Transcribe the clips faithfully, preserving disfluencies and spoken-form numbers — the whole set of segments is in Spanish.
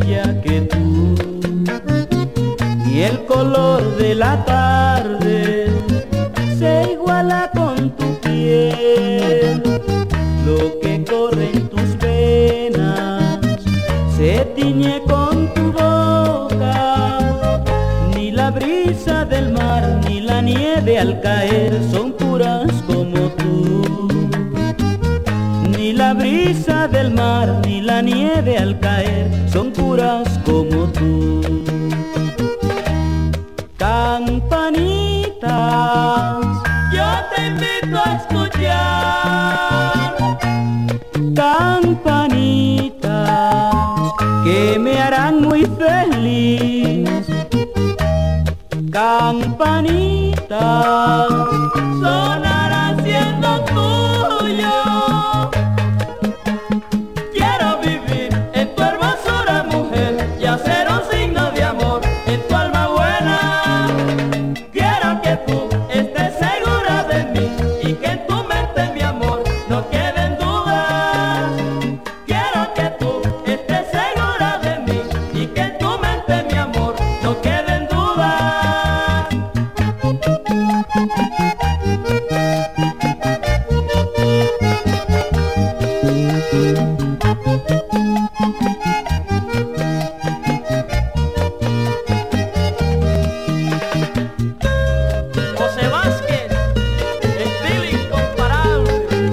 bella que tú, y el color de la tarde se iguala con tu piel. Lo que corre en tus venas se tiñe con tu boca. Ni la brisa del mar ni la nieve al caer son puras como tú. Ni la brisa del mar ni la nieve al caer son puras como tú. Campanitas, yo te invito a escuchar. Campanitas que me harán muy feliz. Campanitas sonarán siendo tuyo. Quiero vivir en tu hermosura, mujer, y hacer un signo de amor en tu alma buena. Quiero que tú estés segura de mí y que en tu mente, mi amor, no queden dudas. Quiero que tú estés segura de mí y que en tu mente, mi amor, no queden dudas. José Vázquez, estilo incomparable.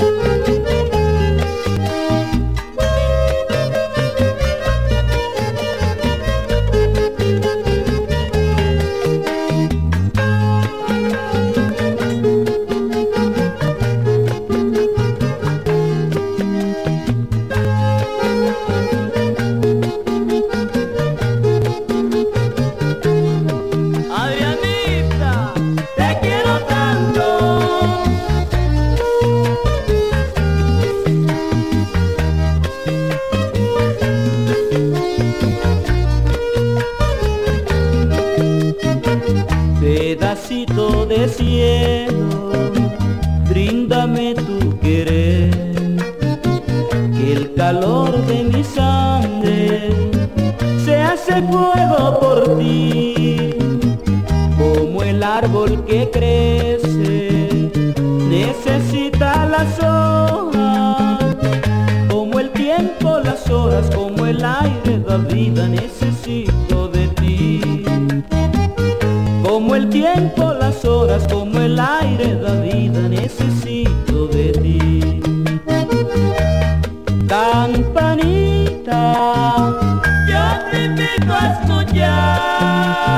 Adrianita, te quiero tanto. Pedacito de cielo, bríndame tu querer, que el calor de mi sangre se hace fuego por ti. Como el árbol que crece necesita las hojas, como el tiempo las horas, como el aire da vida, necesito de ti. Como el tiempo las horas, como el aire da vida, necesito de ti. Campanita, yo te invito a escuchar.